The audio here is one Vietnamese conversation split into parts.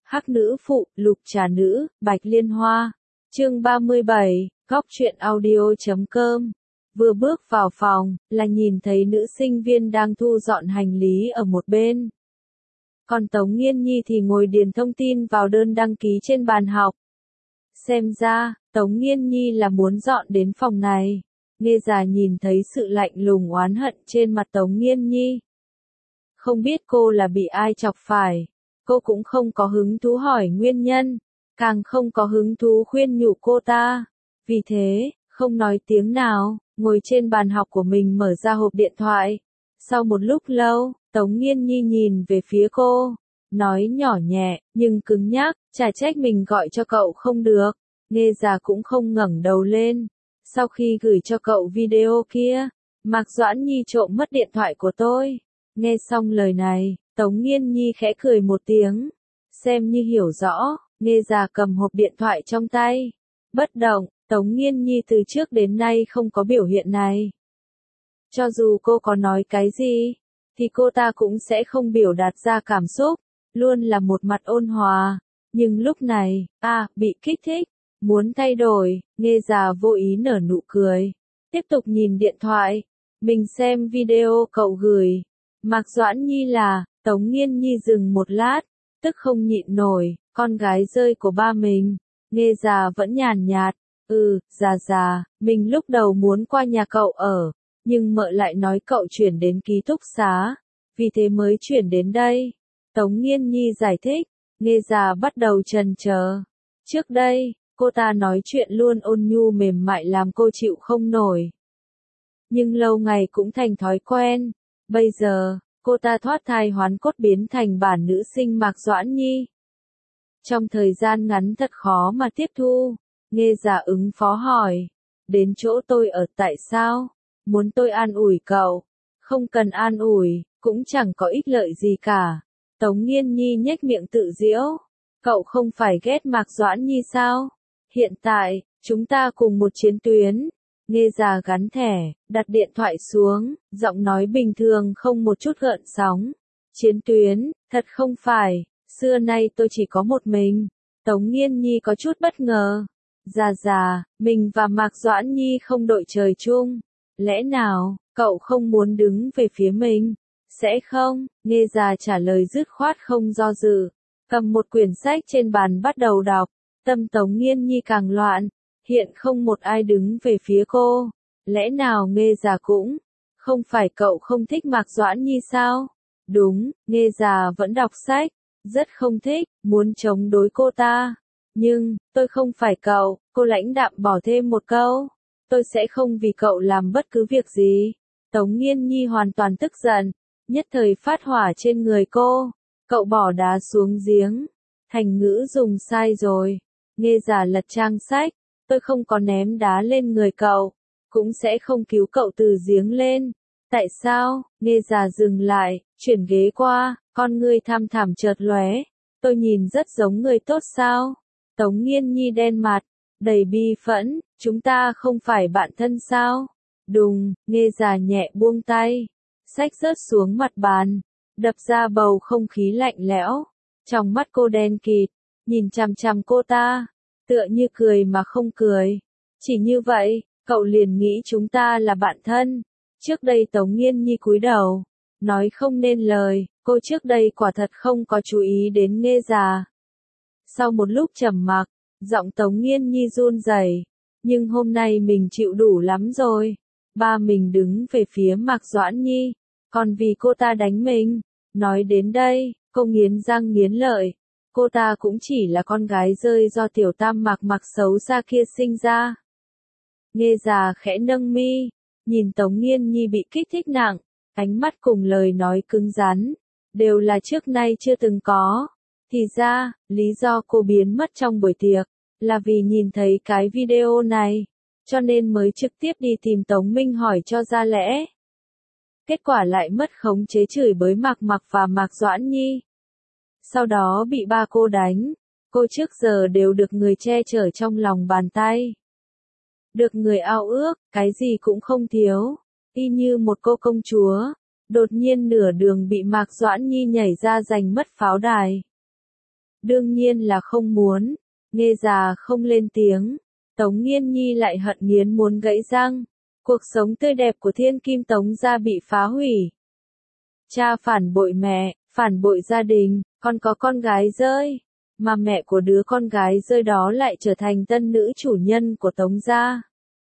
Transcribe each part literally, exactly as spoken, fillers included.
Hắc nữ phụ, lục trà nữ, bạch liên hoa. Chương ba mươi bảy, góc truyện audio chấm com. Vừa bước vào phòng, là nhìn thấy nữ sinh viên đang thu dọn hành lý ở một bên. Còn Tống Nghiên Nhi thì ngồi điền thông tin vào đơn đăng ký trên bàn học. Xem ra, Tống Nghiên Nhi là muốn dọn đến phòng này. Nghe già nhìn thấy sự lạnh lùng oán hận trên mặt Tống Nghiên Nhi. Không biết cô là bị ai chọc phải. Cô cũng không có hứng thú hỏi nguyên nhân, càng không có hứng thú khuyên nhủ cô ta. Vì thế, không nói tiếng nào, ngồi trên bàn học của mình mở ra hộp điện thoại. Sau một lúc lâu, Tống Nghiên Nhi nhìn về phía cô, nói nhỏ nhẹ, nhưng cứng nhắc, chả trách mình gọi cho cậu không được. Nghe già cũng không ngẩng đầu lên. Sau khi gửi cho cậu video kia, Mạc Doãn Nhi trộm mất điện thoại của tôi. Nghe xong lời này, Tống Nghiên Nhi khẽ cười một tiếng, xem như hiểu rõ, nghe già cầm hộp điện thoại trong tay. Bất động, Tống Nghiên Nhi từ trước đến nay không có biểu hiện này. Cho dù cô có nói cái gì, thì cô ta cũng sẽ không biểu đạt ra cảm xúc, luôn là một mặt ôn hòa. Nhưng lúc này, à, bị kích thích, muốn thay đổi, nghe già vô ý nở nụ cười. Tiếp tục nhìn điện thoại, mình xem video cậu gửi. Mạc Doãn Nhi là, Tống Nghiên Nhi dừng một lát, tức không nhịn nổi, con gái rơi của ba mình. Nghe già vẫn nhàn nhạt, ừ, già già, mình lúc đầu muốn qua nhà cậu ở, nhưng mợ lại nói cậu chuyển đến ký túc xá, vì thế mới chuyển đến đây. Tống Nghiên Nhi giải thích, nghe già bắt đầu chần chờ. Trước đây, cô ta nói chuyện luôn ôn nhu mềm mại làm cô chịu không nổi. Nhưng lâu ngày cũng thành thói quen. Bây giờ, cô ta thoát thai hoán cốt biến thành bản nữ sinh Mạc Doãn Nhi. Trong thời gian ngắn thật khó mà tiếp thu. Nghe già ứng phó hỏi. Đến chỗ tôi ở tại sao? Muốn tôi an ủi cậu? Không cần an ủi, cũng chẳng có ích lợi gì cả. Tống Nghiên Nhi nhếch miệng tự giễu. Cậu không phải ghét Mạc Doãn Nhi sao? Hiện tại, chúng ta cùng một chiến tuyến. Nghe già gắn thẻ, đặt điện thoại xuống, giọng nói bình thường không một chút gợn sóng. Chiến tuyến, thật không phải, xưa nay tôi chỉ có một mình. Tống Nghiên Nhi có chút bất ngờ. Già già, mình và Mạc Doãn Nhi không đội trời chung. Lẽ nào, cậu không muốn đứng về phía mình? Sẽ không, nghe già trả lời dứt khoát không do dự. Cầm một quyển sách trên bàn bắt đầu đọc, tâm Tống Nghiên Nhi càng loạn. Hiện không một ai đứng về phía cô. Lẽ nào nghe già cũng? Không phải cậu không thích Mạc Doãn Nhi sao? Đúng, nghe già vẫn đọc sách. Rất không thích, muốn chống đối cô ta. Nhưng, tôi không phải cậu, cô lãnh đạm bỏ thêm một câu. Tôi sẽ không vì cậu làm bất cứ việc gì. Tống Nghiên Nhi hoàn toàn tức giận. Nhất thời phát hỏa trên người cô. Cậu bỏ đá xuống giếng. Thành ngữ dùng sai rồi. Nghe già lật trang sách. Tôi không có ném đá lên người cậu, cũng sẽ không cứu cậu từ giếng lên. Tại sao? Nghe già dừng lại, chuyển ghế qua, con ngươi thăm thẳm chợt lóe. Tôi nhìn rất giống người tốt sao? Tống Nghiên Nhi đen mặt, đầy bi phẫn, chúng ta không phải bạn thân sao? Đùng, nghe già nhẹ buông tay, sách rớt xuống mặt bàn, đập ra bầu không khí lạnh lẽo. Trong mắt cô đen kịt, nhìn chằm chằm cô ta. Tựa như cười mà không cười. Chỉ như vậy, cậu liền nghĩ chúng ta là bạn thân. Trước đây Tống Nghiên Nhi cúi đầu, nói không nên lời, cô trước đây quả thật không có chú ý đến nghe già. Sau một lúc trầm mặc, giọng Tống Nghiên Nhi run rẩy, nhưng hôm nay mình chịu đủ lắm rồi. Ba mình đứng về phía Mạc Doãn Nhi, còn vì cô ta đánh mình. Nói đến đây, cô nghiến răng nghiến lợi. Cô ta cũng chỉ là con gái rơi do tiểu tam Mạc Mạc xấu xa kia sinh ra. Nghe già khẽ nâng mi, nhìn Tống Nghiên Nhi bị kích thích nặng, ánh mắt cùng lời nói cứng rắn, đều là trước nay chưa từng có. Thì ra, lý do cô biến mất trong buổi tiệc, là vì nhìn thấy cái video này, cho nên mới trực tiếp đi tìm Tống Minh hỏi cho ra lẽ. Kết quả lại mất khống chế chửi bới Mạc Mạc và Mạc Doãn Nhi. Sau đó bị ba cô đánh, cô trước giờ đều được người che chở trong lòng bàn tay. Được người ao ước, cái gì cũng không thiếu, y như một cô công chúa. Đột nhiên nửa đường bị Mạc Doãn Nhi nhảy ra giành mất pháo đài. Đương nhiên là không muốn. Nghe già không lên tiếng. Tống Nghiên Nhi lại hận nghiến muốn gãy răng. Cuộc sống tươi đẹp của thiên kim Tống gia bị phá hủy. Cha phản bội mẹ, phản bội gia đình, còn có con gái rơi. Mà mẹ của đứa con gái rơi đó lại trở thành tân nữ chủ nhân của Tống gia.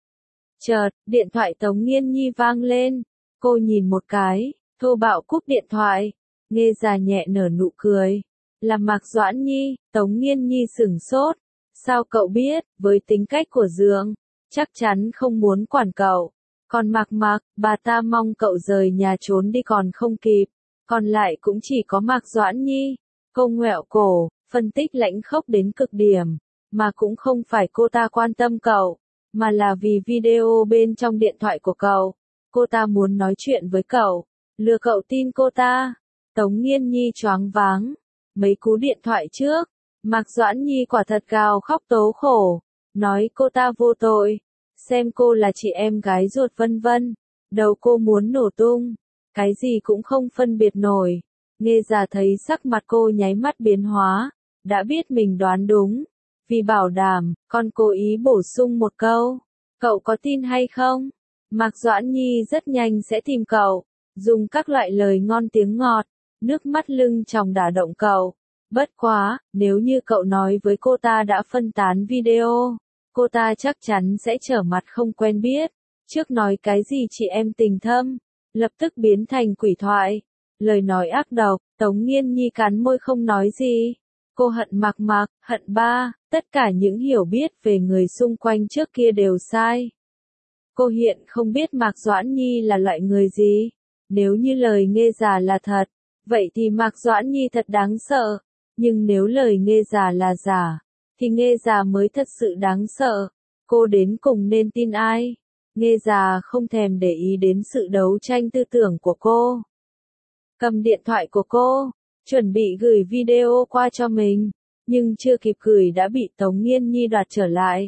Chợt, điện thoại Tống Nghiên Nhi vang lên. Cô nhìn một cái, thô bạo cúp điện thoại. Nghe già nhẹ nở nụ cười. Là Mạc Doãn Nhi. Tống Nghiên Nhi sửng sốt. Sao cậu biết, với tính cách của Dượng, chắc chắn không muốn quản cậu. Còn Mạc Mạc, bà ta mong cậu rời nhà trốn đi còn không kịp. Còn lại cũng chỉ có Mạc Doãn Nhi. Cô ngoẹo cổ, phân tích lãnh khốc đến cực điểm. Mà cũng không phải cô ta quan tâm cậu, mà là vì video bên trong điện thoại của cậu. Cô ta muốn nói chuyện với cậu, lừa cậu tin cô ta. Tống Nghiên Nhi choáng váng. Mấy cú điện thoại trước, Mạc Doãn Nhi quả thật gào khóc tố khổ, nói cô ta vô tội, xem cô là chị em gái ruột vân vân. Đầu cô muốn nổ tung, cái gì cũng không phân biệt nổi. Nghe già thấy sắc mặt cô nháy mắt biến hóa, đã biết mình đoán đúng. Vì bảo đảm, con cố ý bổ sung một câu, cậu có tin hay không? Mạc Doãn Nhi rất nhanh sẽ tìm cậu, dùng các loại lời ngon tiếng ngọt, nước mắt lưng tròng đả động cậu. Bất quá, nếu như cậu nói với cô ta đã phân tán video, cô ta chắc chắn sẽ trở mặt không quen biết. Trước nói cái gì chị em tình thâm, lập tức biến thành quỷ thoại. Lời nói ác độc, Tống Nghiên Nhi cắn môi không nói gì. Cô hận Mạc Mạc, hận ba, tất cả những hiểu biết về người xung quanh trước kia đều sai. Cô hiện không biết Mạc Doãn Nhi là loại người gì. Nếu như lời Nghe già là thật, vậy thì Mạc Doãn Nhi thật đáng sợ. Nhưng nếu lời Nghe già là giả, thì Nghe già mới thật sự đáng sợ. Cô đến cùng nên tin ai? Nghe già không thèm để ý đến sự đấu tranh tư tưởng của cô. Cầm điện thoại của cô, chuẩn bị gửi video qua cho mình, nhưng chưa kịp gửi đã bị Tống Nghiên Nhi đoạt trở lại.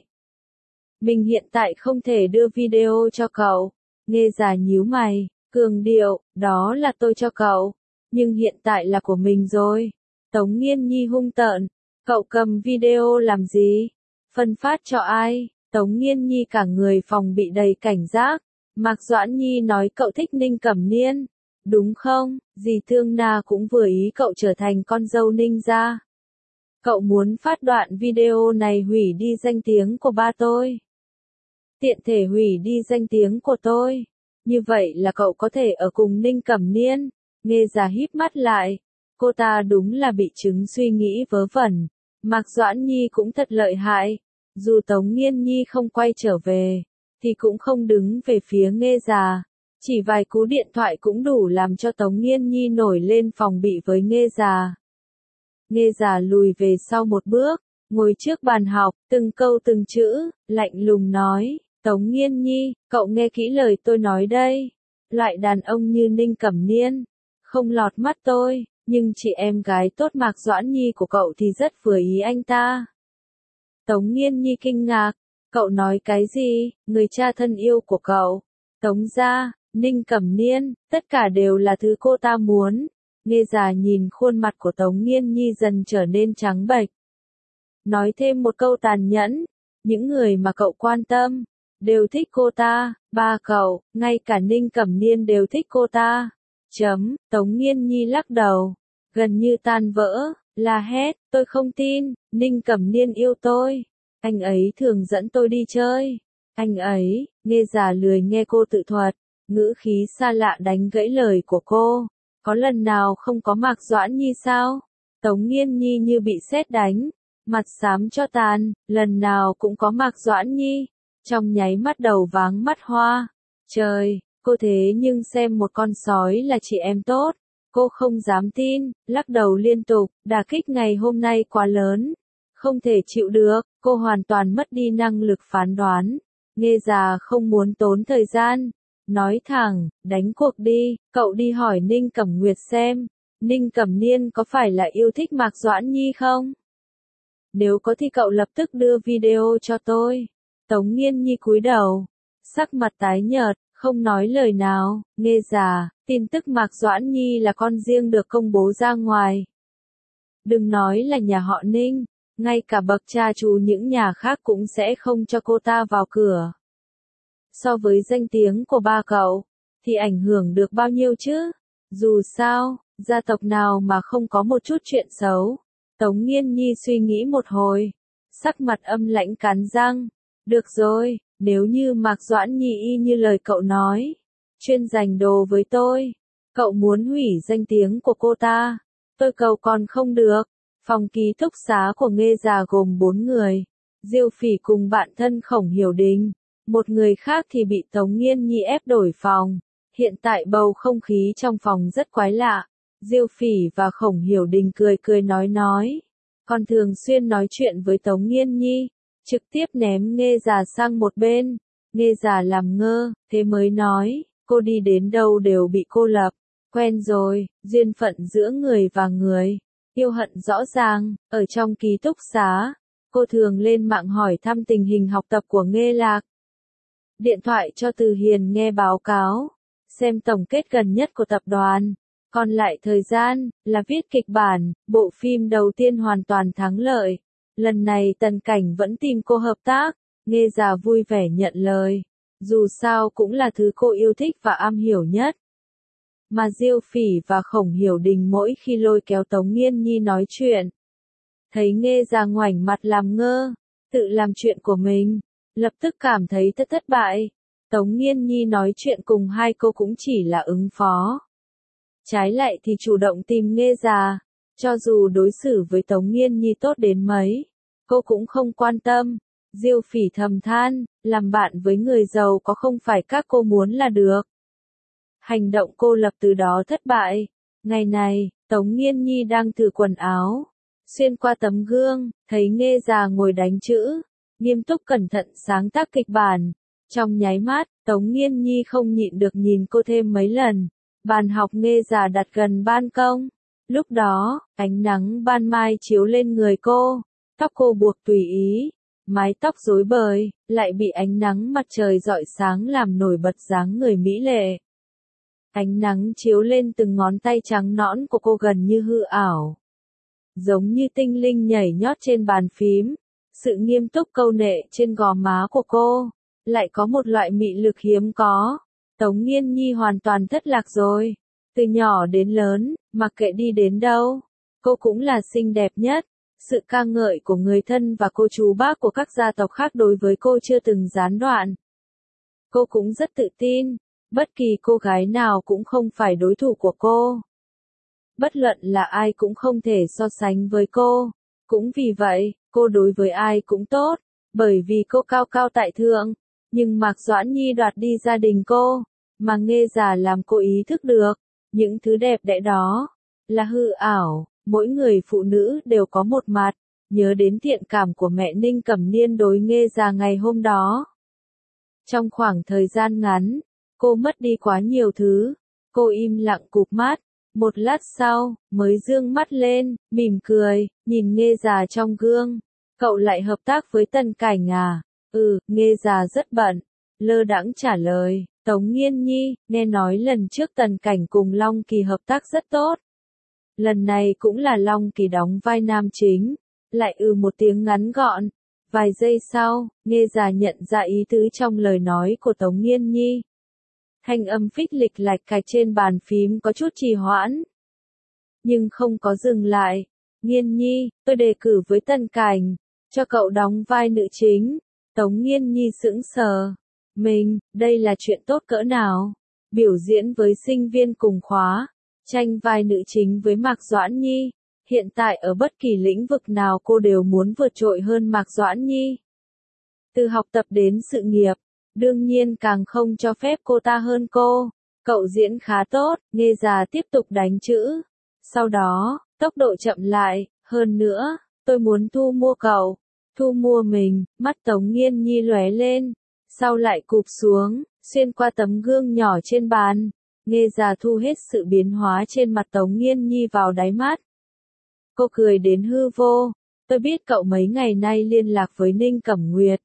Mình hiện tại không thể đưa video cho cậu. Nghe già nhíu mày, cường điệu, đó là tôi cho cậu, nhưng hiện tại là của mình rồi. Tống Nghiên Nhi hung tợn, cậu cầm video làm gì? Phân phát cho ai? Tống Nghiên Nhi cả người phòng bị đầy cảnh giác. Mạc Doãn Nhi nói cậu thích Ninh Cẩm Niên, đúng không? Dì Thương Na cũng vừa ý cậu trở thành con dâu Ninh gia. Cậu muốn phát đoạn video này hủy đi danh tiếng của ba tôi. Tiện thể hủy đi danh tiếng của tôi. Như vậy là cậu có thể ở cùng Ninh Cẩm Niên. Nghe già híp mắt lại. Cô ta đúng là bị chứng suy nghĩ vớ vẩn. Mạc Doãn Nhi cũng thật lợi hại. Dù Tống Nghiên Nhi không quay trở về, thì cũng không đứng về phía Nghe già. Chỉ vài cú điện thoại cũng đủ làm cho Tống Nghiên Nhi nổi lên phòng bị với Nghe già. Nghe già lùi về sau một bước, ngồi trước bàn học, từng câu từng chữ, lạnh lùng nói, Tống Nghiên Nhi, cậu nghe kỹ lời tôi nói đây. Loại đàn ông như Ninh Cẩm Niên, không lọt mắt tôi, nhưng chị em gái tốt Mạc Doãn Nhi của cậu thì rất vừa ý anh ta. Tống Nghiên Nhi kinh ngạc, cậu nói cái gì, người cha thân yêu của cậu, Tống gia, Ninh Cẩm Niên, tất cả đều là thứ cô ta muốn. Nghe già nhìn khuôn mặt của Tống Nghiên Nhi dần trở nên trắng bệch. Nói thêm một câu tàn nhẫn, những người mà cậu quan tâm, đều thích cô ta, ba cậu, ngay cả Ninh Cẩm Niên đều thích cô ta. Chấm, Tống Nghiên Nhi lắc đầu, gần như tan vỡ, la hét, tôi không tin, Ninh Cẩm Niên yêu tôi. Anh ấy thường dẫn tôi đi chơi. Anh ấy, nghe già lười nghe cô tự thuật, ngữ khí xa lạ đánh gãy lời của cô. Có lần nào không có Mạc Doãn Nhi sao? Tống Nghiên Nhi như bị sét đánh, mặt xám cho tàn, lần nào cũng có Mạc Doãn Nhi. Trong nháy mắt đầu váng mắt hoa. Trời, cô thế nhưng xem một con sói là chị em tốt. Cô không dám tin, lắc đầu liên tục, đả kích ngày hôm nay quá lớn. Không thể chịu được, cô hoàn toàn mất đi năng lực phán đoán. Nghe già không muốn tốn thời gian. Nói thẳng, đánh cuộc đi, cậu đi hỏi Ninh Cẩm Nguyệt xem, Ninh Cẩm Niên có phải là yêu thích Mạc Doãn Nhi không? Nếu có thì cậu lập tức đưa video cho tôi. Tống Nghiên Nhi cúi đầu, sắc mặt tái nhợt, không nói lời nào. Nghe già, tin tức Mạc Doãn Nhi là con riêng được công bố ra ngoài. Đừng nói là nhà họ Ninh, ngay cả bậc cha chú những nhà khác cũng sẽ không cho cô ta vào cửa. So với danh tiếng của ba cậu, thì ảnh hưởng được bao nhiêu chứ? Dù sao, gia tộc nào mà không có một chút chuyện xấu. Tống Nghiên Nhi suy nghĩ một hồi, sắc mặt âm lãnh cắn răng. Được rồi, nếu như Mạc Doãn Nhi y như lời cậu nói, chuyên giành đồ với tôi, cậu muốn hủy danh tiếng của cô ta, tôi cầu còn không được. Phòng ký túc xá của Nghê già gồm bốn người, Diêu Phỉ cùng bạn thân Khổng Hiểu Đình, một người khác thì bị Tống Nghiên Nhi ép đổi phòng. Hiện tại bầu không khí trong phòng rất quái lạ. Diêu Phỉ và Khổng Hiểu Đình cười cười nói nói, còn thường xuyên nói chuyện với Tống Nghiên Nhi, trực tiếp ném Nghê già sang một bên. Nghê già làm ngơ, thế mới nói, cô đi đến đâu đều bị cô lập, quen rồi, duyên phận giữa người và người, yêu hận rõ ràng. Ở trong ký túc xá, cô thường lên mạng hỏi thăm tình hình học tập của Nghê Lạc, điện thoại cho Từ Hiền nghe báo cáo, xem tổng kết gần nhất của tập đoàn. Còn lại thời gian, là viết kịch bản, bộ phim đầu tiên hoàn toàn thắng lợi. Lần này Tần Cảnh vẫn tìm cô hợp tác, Nghê già vui vẻ nhận lời. Dù sao cũng là thứ cô yêu thích và am hiểu nhất. Mà Diêu Phỉ và Khổng Hiểu Đình mỗi khi lôi kéo Tống Nghiên Nhi nói chuyện, thấy Nghê già ngoảnh mặt làm ngơ, tự làm chuyện của mình, lập tức cảm thấy thất thất bại. Tống Nghiên Nhi nói chuyện cùng hai cô cũng chỉ là ứng phó. Trái lại thì chủ động tìm Nghê già, cho dù đối xử với Tống Nghiên Nhi tốt đến mấy, cô cũng không quan tâm. Diêu Phỉ thầm than, làm bạn với người giàu có không phải các cô muốn là được. Hành động cô lập từ đó thất bại. Ngày này, Tống Nghiên Nhi đang thử quần áo, xuyên qua tấm gương, thấy Nghê già ngồi đánh chữ, nghiêm túc cẩn thận sáng tác kịch bản. Trong nháy mắt, Tống Nghiên Nhi không nhịn được nhìn cô thêm mấy lần. Bàn học Nghê già đặt gần ban công. Lúc đó, ánh nắng ban mai chiếu lên người cô, tóc cô buộc tùy ý, mái tóc rối bời, lại bị ánh nắng mặt trời rọi sáng làm nổi bật dáng người mỹ lệ. Ánh nắng chiếu lên từng ngón tay trắng nõn của cô gần như hư ảo, giống như tinh linh nhảy nhót trên bàn phím. Sự nghiêm túc câu nệ trên gò má của cô, lại có một loại mị lực hiếm có. Tống Nghiên Nhi hoàn toàn thất lạc rồi. Từ nhỏ đến lớn, mặc kệ đi đến đâu, cô cũng là xinh đẹp nhất. Sự ca ngợi của người thân và cô chú bác của các gia tộc khác đối với cô chưa từng gián đoạn. Cô cũng rất tự tin, bất kỳ cô gái nào cũng không phải đối thủ của cô. Bất luận là ai cũng không thể so sánh với cô. Cũng vì vậy, cô đối với ai cũng tốt, bởi vì cô cao cao tại thượng. Nhưng Mạc Doãn Nhi đoạt đi gia đình cô, mà Nghê già làm cô ý thức được, những thứ đẹp đẽ đó là hư ảo. Mỗi người phụ nữ đều có một mặt. Nhớ đến thiện cảm của mẹ Ninh Cẩm Niên đối Nghê già ngày hôm đó. Trong khoảng thời gian ngắn, cô mất đi quá nhiều thứ. Cô im lặng cụp mắt, một lát sau, mới dương mắt lên, mỉm cười, nhìn Nghê già trong gương. Cậu lại hợp tác với Tần Cảnh à? Ừ, Nghê già rất bận. Lơ đãng trả lời. Tống Nghiên Nhi, nghe nói lần trước Tần Cảnh cùng Long Kỳ hợp tác rất tốt. Lần này cũng là Long Kỳ đóng vai nam chính. Lại ừ một tiếng ngắn gọn. Vài giây sau, Nghê già nhận ra ý tứ trong lời nói của Tống Nghiên Nhi. Thanh âm phích lịch lạch cạch trên bàn phím có chút trì hoãn, nhưng không có dừng lại. Nghiên Nhi, tôi đề cử với Tần Cảnh, cho cậu đóng vai nữ chính. Tống Nghiên Nhi sững sờ. Mình, đây là chuyện tốt cỡ nào? Biểu diễn với sinh viên cùng khóa, tranh vai nữ chính với Mạc Doãn Nhi. Hiện tại ở bất kỳ lĩnh vực nào cô đều muốn vượt trội hơn Mạc Doãn Nhi. Từ học tập đến sự nghiệp, đương nhiên càng không cho phép cô ta hơn cô. Cậu diễn khá tốt, Nghê già tiếp tục đánh chữ. Sau đó, tốc độ chậm lại, hơn nữa, tôi muốn thu mua cậu. Thu mua mình, mắt Tống Nghiên Nhi lóe lên, sau lại cụp xuống, xuyên qua tấm gương nhỏ trên bàn. Nghê già thu hết sự biến hóa trên mặt Tống Nghiên Nhi vào đáy mắt. Cô cười đến hư vô. Tôi biết cậu mấy ngày nay liên lạc với Ninh Cẩm Nguyệt.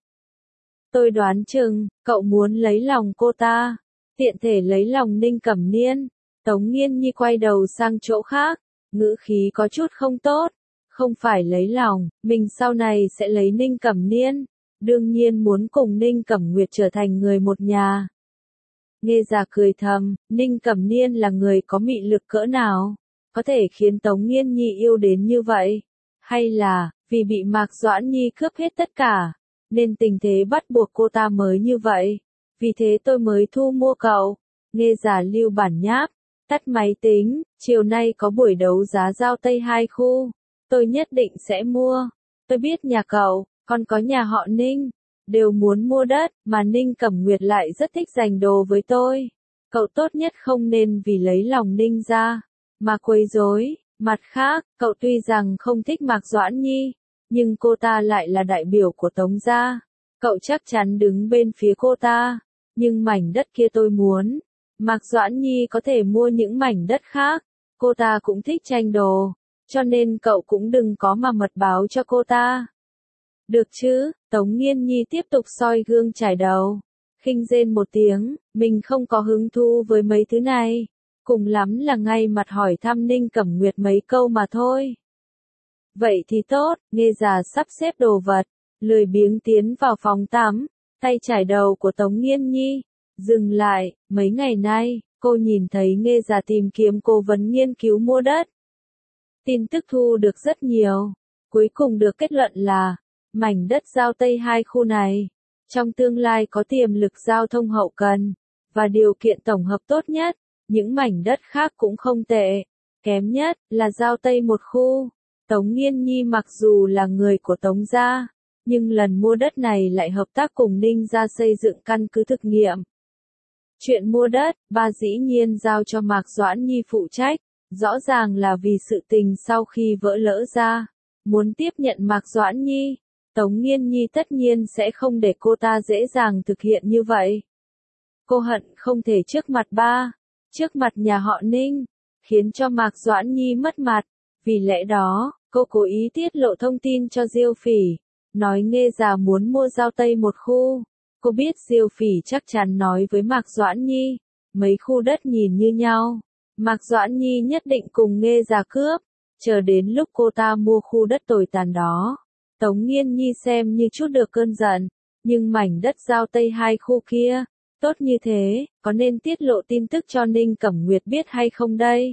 Tôi đoán chừng, cậu muốn lấy lòng cô ta, tiện thể lấy lòng Ninh Cẩm Niên. Tống Nghiên Nhi quay đầu sang chỗ khác, ngữ khí có chút không tốt. Không phải lấy lòng, mình sau này sẽ lấy Ninh Cẩm Niên, đương nhiên muốn cùng Ninh Cẩm Nguyệt trở thành người một nhà. Nghe già cười thầm, Ninh Cẩm Niên là người có mị lực cỡ nào, có thể khiến Tống Nghiên Nhi yêu đến như vậy, hay là, vì bị Mạc Doãn Nhi cướp hết tất cả, nên tình thế bắt buộc cô ta mới như vậy, vì thế tôi mới thu mua cậu. Nghe già lưu bản nháp, tắt máy tính, chiều nay có buổi đấu giá giao Tây hai khu, tôi nhất định sẽ mua. Tôi biết nhà cậu, còn có nhà họ Ninh, đều muốn mua đất, mà Ninh Cẩm Nguyệt lại rất thích giành đồ với tôi. Cậu tốt nhất không nên vì lấy lòng Ninh gia mà quấy rối. Mặt khác, cậu tuy rằng không thích Mạc Doãn Nhi, nhưng cô ta lại là đại biểu của Tống gia. Cậu chắc chắn đứng bên phía cô ta, nhưng mảnh đất kia tôi muốn. Mạc Doãn Nhi có thể mua những mảnh đất khác, cô ta cũng thích tranh đồ, cho nên cậu cũng đừng có mà mật báo cho cô ta. Được chứ? Tống Nghiên Nhi tiếp tục soi gương chải đầu, khinh rên một tiếng, mình không có hứng thú với mấy thứ này, cùng lắm là ngay mặt hỏi thăm Ninh Cẩm Nguyệt mấy câu mà thôi. Vậy thì tốt, nghe già sắp xếp đồ vật, lười biếng tiến vào phòng tắm, tay chải đầu của Tống Nghiên Nhi dừng lại. Mấy ngày nay, cô nhìn thấy nghe già tìm kiếm cố vấn nghiên cứu mua đất. Tin tức thu được rất nhiều, cuối cùng được kết luận là, mảnh đất giao Tây hai khu này, trong tương lai có tiềm lực giao thông hậu cần, và điều kiện tổng hợp tốt nhất, những mảnh đất khác cũng không tệ, kém nhất là giao Tây một khu. Tống Nghiên Nhi mặc dù là người của Tống gia, nhưng lần mua đất này lại hợp tác cùng Ninh gia xây dựng căn cứ thực nghiệm. Chuyện mua đất, ba dĩ nhiên giao cho Mạc Doãn Nhi phụ trách, rõ ràng là vì sự tình sau khi vỡ lỡ ra, muốn tiếp nhận Mạc Doãn Nhi. Tống Nghiên Nhi tất nhiên sẽ không để cô ta dễ dàng thực hiện như vậy. Cô hận không thể trước mặt ba, trước mặt nhà họ Ninh, khiến cho Mạc Doãn Nhi mất mặt, vì lẽ đó, cô cố ý tiết lộ thông tin cho Diêu Phỉ, nói nghe già muốn mua giao Tây một khu. Cô biết Diêu Phỉ chắc chắn nói với Mạc Doãn Nhi, mấy khu đất nhìn như nhau, Mạc Doãn Nhi nhất định cùng nghe già cướp, chờ đến lúc cô ta mua khu đất tồi tàn đó. Tống Nghiên Nhi xem như chút được cơn giận, nhưng mảnh đất giao Tây hai khu kia, tốt như thế, có nên tiết lộ tin tức cho Ninh Cẩm Nguyệt biết hay không đây?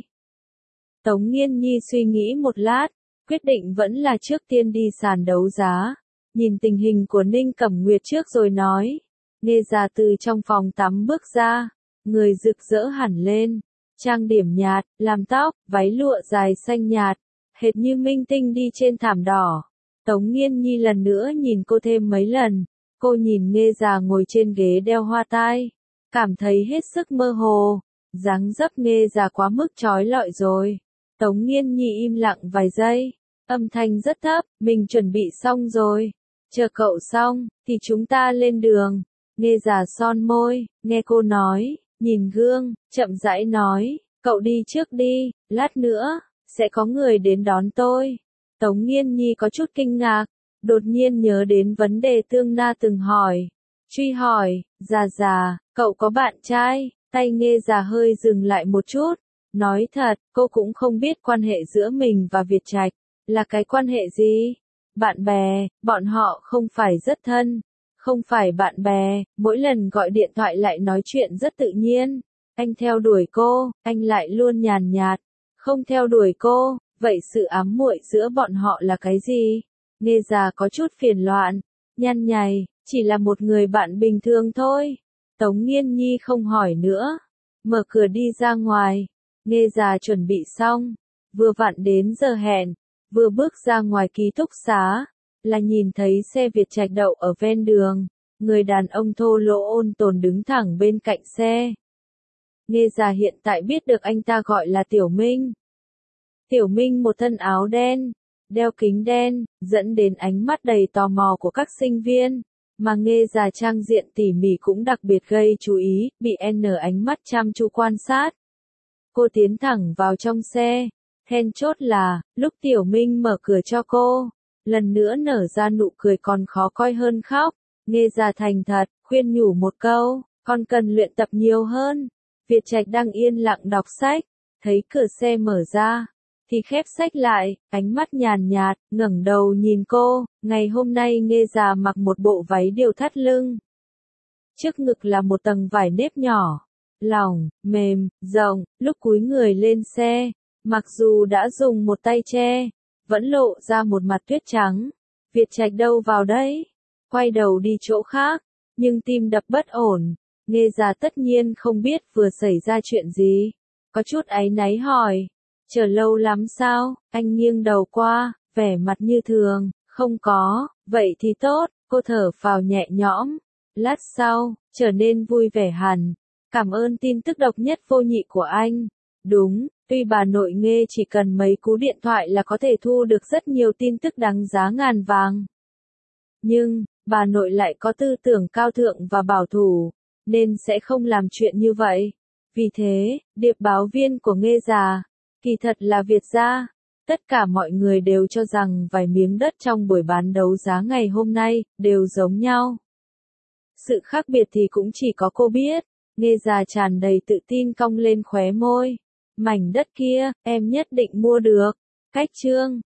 Tống Nghiên Nhi suy nghĩ một lát, quyết định vẫn là trước tiên đi sàn đấu giá, nhìn tình hình của Ninh Cẩm Nguyệt trước rồi nói. Nghe già từ trong phòng tắm bước ra, người rực rỡ hẳn lên, trang điểm nhạt, làm tóc, váy lụa dài xanh nhạt, hệt như minh tinh đi trên thảm đỏ. Tống Nghiên Nhi lần nữa nhìn cô thêm mấy lần, cô nhìn nghe già ngồi trên ghế đeo hoa tai, cảm thấy hết sức mơ hồ, dáng dấp nghe già quá mức trói lọi rồi. Tống Nghiên Nhi im lặng vài giây, âm thanh rất thấp, mình chuẩn bị xong rồi, chờ cậu xong, thì chúng ta lên đường. Nghe già son môi, nghe cô nói, nhìn gương, chậm rãi nói, cậu đi trước đi, lát nữa, sẽ có người đến đón tôi. Tống Nghiên Nhi có chút kinh ngạc, đột nhiên nhớ đến vấn đề Tương Na từng hỏi. Truy hỏi, già già, cậu có bạn trai? Tay nghe già hơi dừng lại một chút, nói thật, cô cũng không biết quan hệ giữa mình và Việt Trạch, là cái quan hệ gì? Bạn bè, bọn họ không phải rất thân. Không phải bạn bè, mỗi lần gọi điện thoại lại nói chuyện rất tự nhiên. Anh theo đuổi cô, anh lại luôn nhàn nhạt. Không theo đuổi cô, vậy sự ám muội giữa bọn họ là cái gì? Nghe già có chút phiền loạn, nhăn nhày, chỉ là một người bạn bình thường thôi. Tống Nghiên Nhi không hỏi nữa, mở cửa đi ra ngoài. Nghe già chuẩn bị xong, vừa vặn đến giờ hẹn, vừa bước ra ngoài ký túc xá, là nhìn thấy xe Việt Trạch đậu ở ven đường, người đàn ông thô lỗ ôn tồn đứng thẳng bên cạnh xe. Nghe già hiện tại biết được anh ta gọi là Tiểu Minh. Tiểu Minh một thân áo đen, đeo kính đen, dẫn đến ánh mắt đầy tò mò của các sinh viên, mà nghe già trang diện tỉ mỉ cũng đặc biệt gây chú ý, bị N ánh mắt chăm chú quan sát. Cô tiến thẳng vào trong xe, then chốt là, lúc Tiểu Minh mở cửa cho cô, lần nữa nở ra nụ cười còn khó coi hơn khóc. Nghe già thành thật, khuyên nhủ một câu, con cần luyện tập nhiều hơn. Việt Trạch đang yên lặng đọc sách, thấy cửa xe mở ra, thì khép sách lại, ánh mắt nhàn nhạt, ngẩng đầu nhìn cô, ngày hôm nay Nghê già mặc một bộ váy điều thắt lưng. Trước ngực là một tầng vải nếp nhỏ, lỏng, mềm, rộng, lúc cúi người lên xe, mặc dù đã dùng một tay che, vẫn lộ ra một mặt tuyết trắng. Việt Trạch đâu vào đấy? Quay đầu đi chỗ khác, nhưng tim đập bất ổn. Nghê già tất nhiên không biết vừa xảy ra chuyện gì. Có chút áy náy hỏi, chờ lâu lắm sao? Anh nghiêng đầu qua, vẻ mặt như thường, không có, vậy thì tốt, cô thở phào nhẹ nhõm. Lát sau, trở nên vui vẻ hẳn. Cảm ơn tin tức độc nhất vô nhị của anh. Đúng, tuy bà nội Nghê chỉ cần mấy cú điện thoại là có thể thu được rất nhiều tin tức đáng giá ngàn vàng. Nhưng, bà nội lại có tư tưởng cao thượng và bảo thủ, nên sẽ không làm chuyện như vậy. Vì thế, điệp báo viên của Nghê già, kỳ thật là Việt gia. Tất cả mọi người đều cho rằng vài miếng đất trong buổi bán đấu giá ngày hôm nay, đều giống nhau. Sự khác biệt thì cũng chỉ có cô biết. Nghê già tràn đầy tự tin cong lên khóe môi. Mảnh đất kia, em nhất định mua được. Cách chương